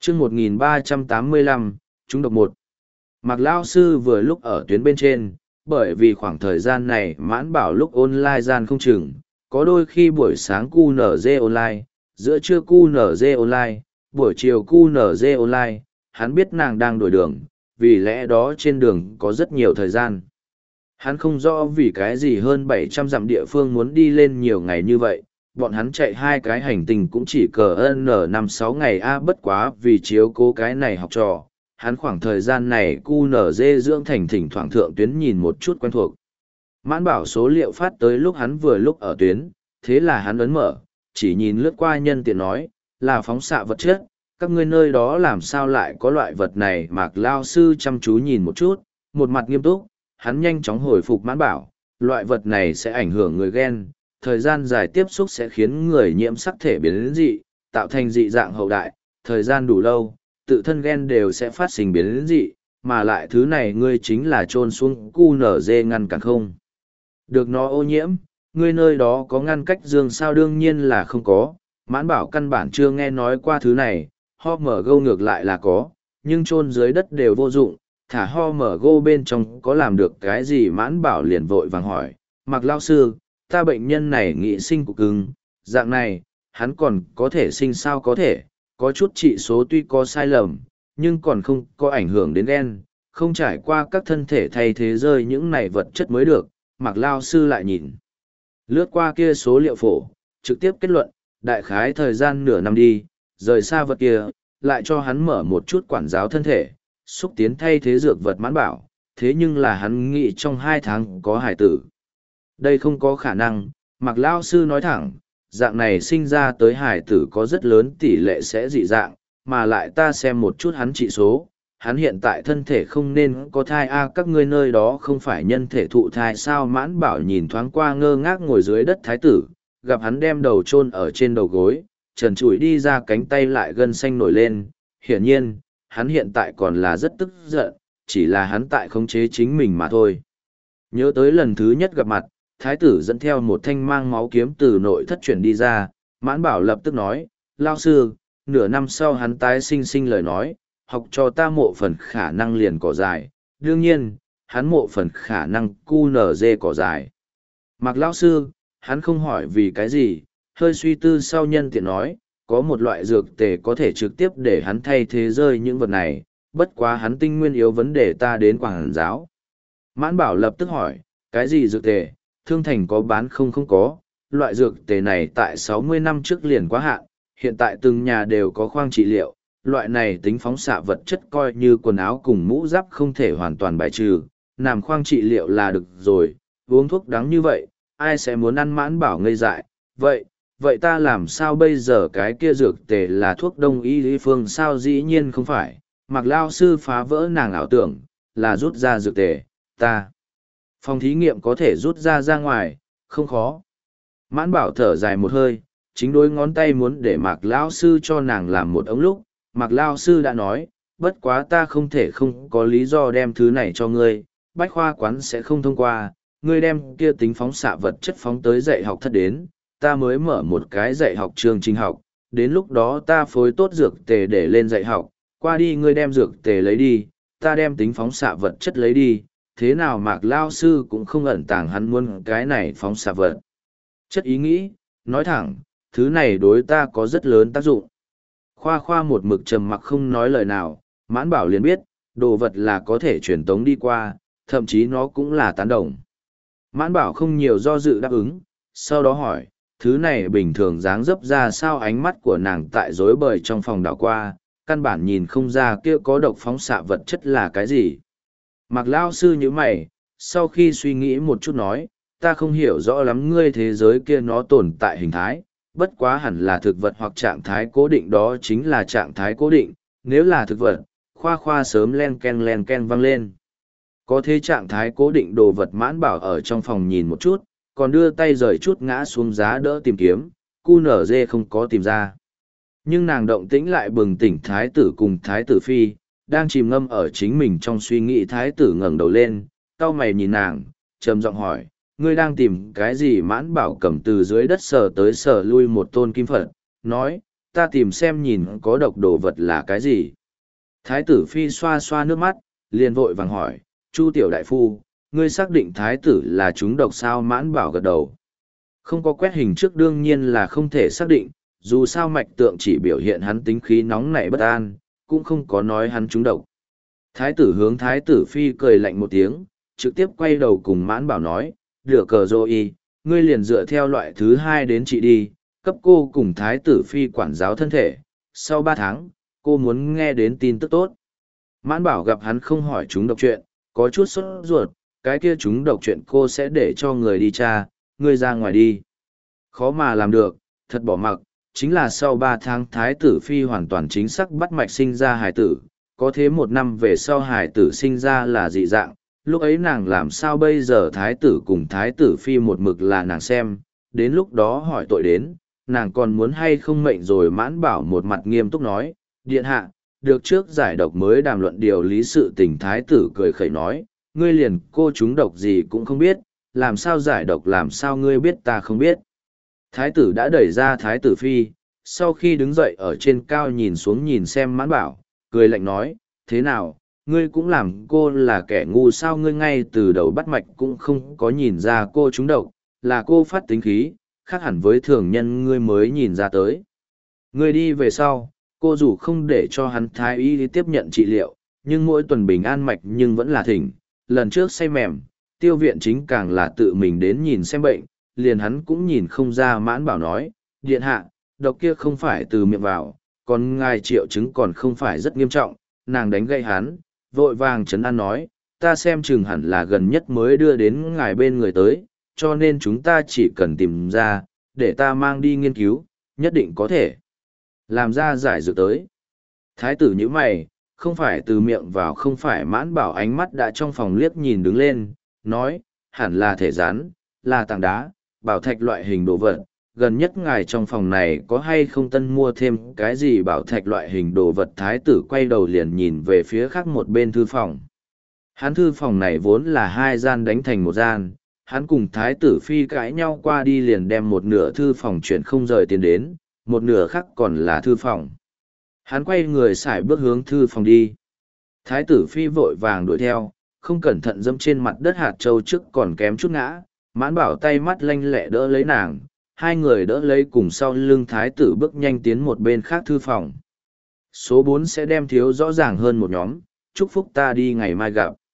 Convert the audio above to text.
chương 1385, chúng độc một. Mạc Lao Sư vừa lúc ở tuyến bên trên, bởi vì khoảng thời gian này Mãn Bảo lúc online gian không chừng, có đôi khi buổi sáng QNZ online, giữa trưa QNZ online, buổi chiều QNZ online, hắn biết nàng đang đổi đường, vì lẽ đó trên đường có rất nhiều thời gian. Hắn không rõ vì cái gì hơn 700 dặm địa phương muốn đi lên nhiều ngày như vậy, bọn hắn chạy hai cái hành tinh cũng chỉ cờ N5-6 ngày bất quá vì chiếu cố cái này học trò. Hắn khoảng thời gian này QNZ dưỡng thành thỉnh thoảng thượng tuyến nhìn một chút quen thuộc. Mãn Bảo số liệu phát tới lúc hắn vừa lúc ở tuyến, thế là hắn ấn mở, chỉ nhìn lướt qua nhân tiện nói, là phóng xạ vật chất, các ngươi nơi đó làm sao lại có loại vật này. Mạc Lao Sư chăm chú nhìn một chút, một mặt nghiêm túc, hắn nhanh chóng hồi phục Mãn Bảo, loại vật này sẽ ảnh hưởng người gen, thời gian dài tiếp xúc sẽ khiến người nhiễm sắc thể biến dị, tạo thành dị dạng hậu đại, thời gian đủ lâu, tự thân gen đều sẽ phát sinh biến dị, mà lại thứ này ngươi chính là trôn xuống QNZ ngăn cản không được nó ô nhiễm, ngươi nơi đó có ngăn cách dương sao? Đương nhiên là không có. Mãn Bảo căn bản chưa nghe nói qua thứ này, ho mở gâu ngược lại là có, nhưng chôn dưới đất đều vô dụng, thả ho mở gâu bên trong có làm được cái gì? Mãn Bảo liền vội vàng hỏi, Mạc Lao Sư, ta bệnh nhân này nghị sinh cục cứng, dạng này, hắn còn có thể sinh sao? Có thể, có chút trị số tuy có sai lầm, nhưng còn không có ảnh hưởng đến gen, không trải qua các thân thể thay thế rơi những này vật chất mới được. Mạc Lao Sư lại nhìn lướt qua kia số liệu phổ, trực tiếp kết luận, đại khái thời gian nửa năm đi, rời xa vật kia, lại cho hắn mở một chút quản giáo thân thể, xúc tiến thay thế dược vật. Mãn Bảo, thế nhưng là hắn nghĩ trong 2 tháng có hải tử. Đây không có khả năng. Mạc Lao Sư nói thẳng, dạng này sinh ra tới hải tử có rất lớn tỷ lệ sẽ dị dạng, mà lại ta xem một chút hắn trị số, hắn hiện tại thân thể không nên có thai các ngươi nơi đó không phải nhân thể thụ thai sao? Mãn Bảo nhìn thoáng qua ngơ ngác ngồi dưới đất thái tử, gặp hắn đem đầu chôn ở trên đầu gối, trần trụi đi ra cánh tay lại gân xanh nổi lên, hiển nhiên, hắn hiện tại còn là rất tức giận, chỉ là hắn tại khống chế chính mình mà thôi. Nhớ tới lần thứ nhất gặp mặt, thái tử dẫn theo một thanh mang máu kiếm từ nội thất chuyển đi ra, Mãn Bảo lập tức nói, Lao Sư, nửa năm sau hắn tái sinh lời nói, học cho ta mộ phần khả năng liền cỏ dài, đương nhiên, hắn mộ phần khả năng QNZ cỏ dài. Mạc Lão Sư, hắn không hỏi vì cái gì, hơi suy tư sau nhân tiện nói, có một loại dược tề có thể trực tiếp để hắn thay thế rơi những vật này, bất quá hắn tinh nguyên yếu vấn đề ta đến quảng giáo. Mãn Bảo lập tức hỏi, cái gì dược tề, Thương Thành có bán không có, loại dược tề này tại 60 năm trước liền quá hạn, hiện tại từng nhà đều có khoang trị liệu, loại này tính phóng xạ vật chất coi như quần áo cùng mũ giáp không thể hoàn toàn bài trừ, nằm khoang trị liệu là được rồi, uống thuốc đắng như vậy, ai sẽ muốn ăn? Mãn Bảo ngây dại, vậy ta làm sao bây giờ? Cái kia dược tề là thuốc đông y lý phương sao? Dĩ nhiên không phải. Mạc Lao Sư phá vỡ nàng ảo tưởng, là rút ra dược tề, ta phòng thí nghiệm có thể rút ra ngoài, không khó. Mãn Bảo thở dài một hơi, chính đối ngón tay muốn để Mạc Lao Sư cho nàng làm một ống lúc, Mạc Lao Sư đã nói, bất quá ta không thể không có lý do đem thứ này cho ngươi, bách khoa quán sẽ không thông qua, ngươi đem kia tính phóng xạ vật chất phóng tới dạy học thất đến, ta mới mở một cái dạy học chương trình học, đến lúc đó ta phối tốt dược tề để lên dạy học, qua đi ngươi đem dược tề lấy đi, ta đem tính phóng xạ vật chất lấy đi, thế nào? Mạc Lao Sư cũng không ẩn tàng hắn muốn cái này phóng xạ vật chất ý nghĩ, nói thẳng, thứ này đối ta có rất lớn tác dụng. Khoa một mực trầm mặc không nói lời nào, Mãn Bảo liền biết, đồ vật là có thể truyền tống đi qua, thậm chí nó cũng là tán đồng. Mãn Bảo không nhiều do dự đáp ứng, sau đó hỏi, thứ này bình thường dáng dấp ra sao? Ánh mắt của nàng tại rối bời trong phòng đảo qua, căn bản nhìn không ra kia có độc phóng xạ vật chất là cái gì. Mạc Lao Sư như mày, sau khi suy nghĩ một chút nói, ta không hiểu rõ lắm ngươi thế giới kia nó tồn tại hình thái, bất quá hẳn là thực vật hoặc trạng thái cố định, đó chính là trạng thái cố định, nếu là thực vật, khoa sớm len ken vang lên. Có thế trạng thái cố định đồ vật? Mãn Bảo ở trong phòng nhìn một chút, còn đưa tay rời chút ngã xuống giá đỡ tìm kiếm, QNZ không có tìm ra. Nhưng nàng động tĩnh lại bừng tỉnh thái tử cùng thái tử phi, đang chìm ngâm ở chính mình trong suy nghĩ. Thái tử ngẩng đầu lên, cau mày nhìn nàng, trầm giọng hỏi, ngươi đang tìm cái gì? Mãn Bảo cầm từ dưới đất sờ tới sờ lui một tôn kim Phật, nói, ta tìm xem nhìn có độc đồ vật là cái gì. Thái tử phi xoa xoa nước mắt, liền vội vàng hỏi, Chu tiểu đại phu, ngươi xác định thái tử là trúng độc sao? Mãn Bảo gật đầu. Không có quét hình trước đương nhiên là không thể xác định, dù sao mạch tượng chỉ biểu hiện hắn tính khí nóng nảy bất an, cũng không có nói hắn trúng độc. Thái tử hướng thái tử phi cười lạnh một tiếng, trực tiếp quay đầu cùng Mãn Bảo nói, được cờ rồi, ngươi liền dựa theo loại thứ 2 đến trị đi, cấp cô cùng thái tử phi quản giáo thân thể, sau 3 tháng, cô muốn nghe đến tin tức tốt. Mãn Bảo gặp hắn không hỏi chúng độc chuyện, có chút sốt ruột, cái kia chúng độc chuyện cô sẽ để cho người đi tra, ngươi ra ngoài đi. Khó mà làm được, thật bỏ mặc, chính là sau 3 tháng thái tử phi hoàn toàn chính xác bắt mạch sinh ra hài tử, có thế 1 năm về sau hài tử sinh ra là dị dạng, lúc ấy nàng làm sao bây giờ? Thái tử cùng thái tử phi một mực là nàng xem, đến lúc đó hỏi tội đến, nàng còn muốn hay không mệnh rồi? Mãn Bảo một mặt nghiêm túc nói, điện hạ, được trước giải độc mới đàm luận điều lý sự tình. Thái tử cười khẩy nói, ngươi liền cô chúng độc gì cũng không biết, làm sao giải độc? Làm sao ngươi biết ta không biết? Thái tử đã đẩy ra thái tử phi, sau khi đứng dậy ở trên cao nhìn xuống nhìn xem Mãn Bảo, cười lạnh nói, thế nào, ngươi cũng làm cô là kẻ ngu sao? Ngươi ngay từ đầu bắt mạch cũng không có nhìn ra cô trúng độc, là cô phát tính khí, khác hẳn với thường nhân ngươi mới nhìn ra tới. Ngươi đi về sau, cô dù không để cho hắn thái y tiếp nhận trị liệu, nhưng mỗi tuần bình an mạch nhưng vẫn là thỉnh, lần trước say mềm, tiêu viện chính càng là tự mình đến nhìn xem bệnh, liền hắn cũng nhìn không ra. Mãn Bảo nói, điện hạ, độc kia không phải từ miệng vào, còn ngài triệu chứng còn không phải rất nghiêm trọng. Nàng đánh gậy hắn, vội vàng trấn an nói, ta xem chừng hẳn là gần nhất mới đưa đến ngài bên người tới, cho nên chúng ta chỉ cần tìm ra, để ta mang đi nghiên cứu, nhất định có thể làm ra giải dược tới. Thái tử như mày, không phải từ miệng vào không phải. Mãn Bảo ánh mắt đã trong phòng liếc nhìn đứng lên, nói, hẳn là thể rắn, là tảng đá, bảo thạch loại hình đồ vật. Gần nhất ngài trong phòng này có hay không tân mua thêm cái gì bảo thạch loại hình đồ vật? Thái tử quay đầu liền nhìn về phía khác một bên thư phòng. Hắn thư phòng này vốn là 2 gian đánh thành 1 gian, hắn cùng thái tử phi cãi nhau qua đi liền đem một nửa thư phòng chuyển không rời tiền đến, một nửa khác còn là thư phòng. Hắn quay người sải bước hướng thư phòng đi. Thái tử phi vội vàng đuổi theo, không cẩn thận dẫm trên mặt đất hạt châu trước còn kém chút ngã. Mãn Bảo tay mắt lanh lẹ đỡ lấy nàng, 2 người đỡ lấy cùng sau lưng thái tử bước nhanh tiến một bên khác thư phòng. Số 4 sẽ đem thiếu rõ ràng hơn một nhóm, chúc phúc ta đi ngày mai gặp.